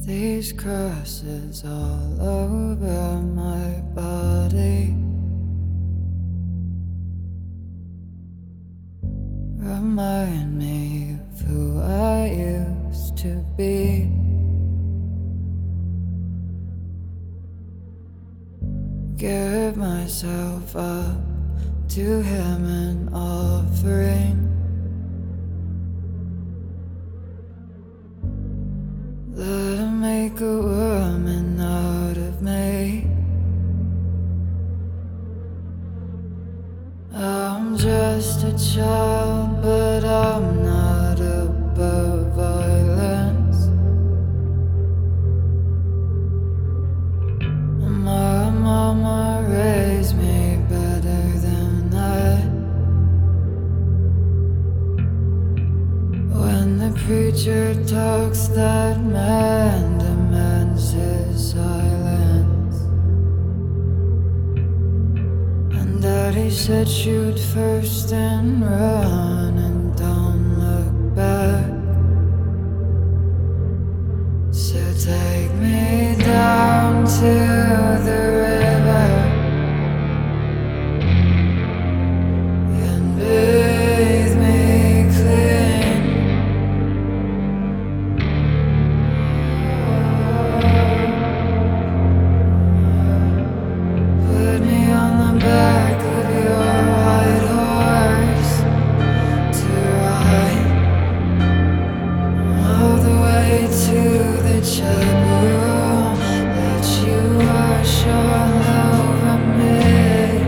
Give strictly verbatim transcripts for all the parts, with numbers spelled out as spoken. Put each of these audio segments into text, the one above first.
These crosses all over my body remind me of who I used to be. Give myself up to him an offering. Let him make a woman out of me. I'm just a child, but I'm not above violence. My mama raised me better than that. When the preacher talks, that man demands his silence. And Daddy said shoot first and run and don't look back. So take me down to the river and bathe me clean. Put me on the back of your white horse to ride all the way to the chapel. Let you wash all over me.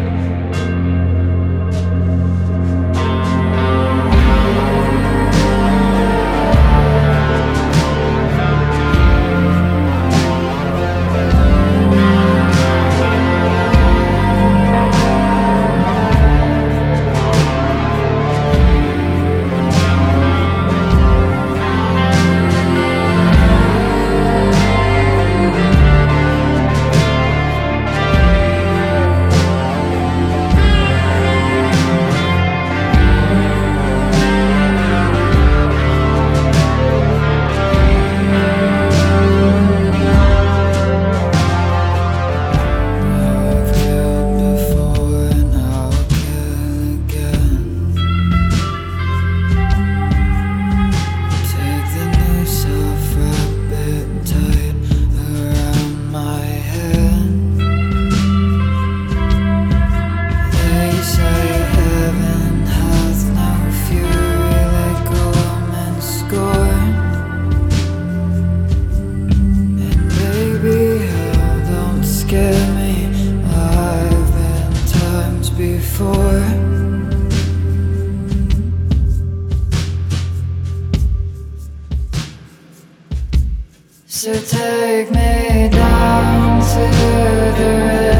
Before so take me down to the river.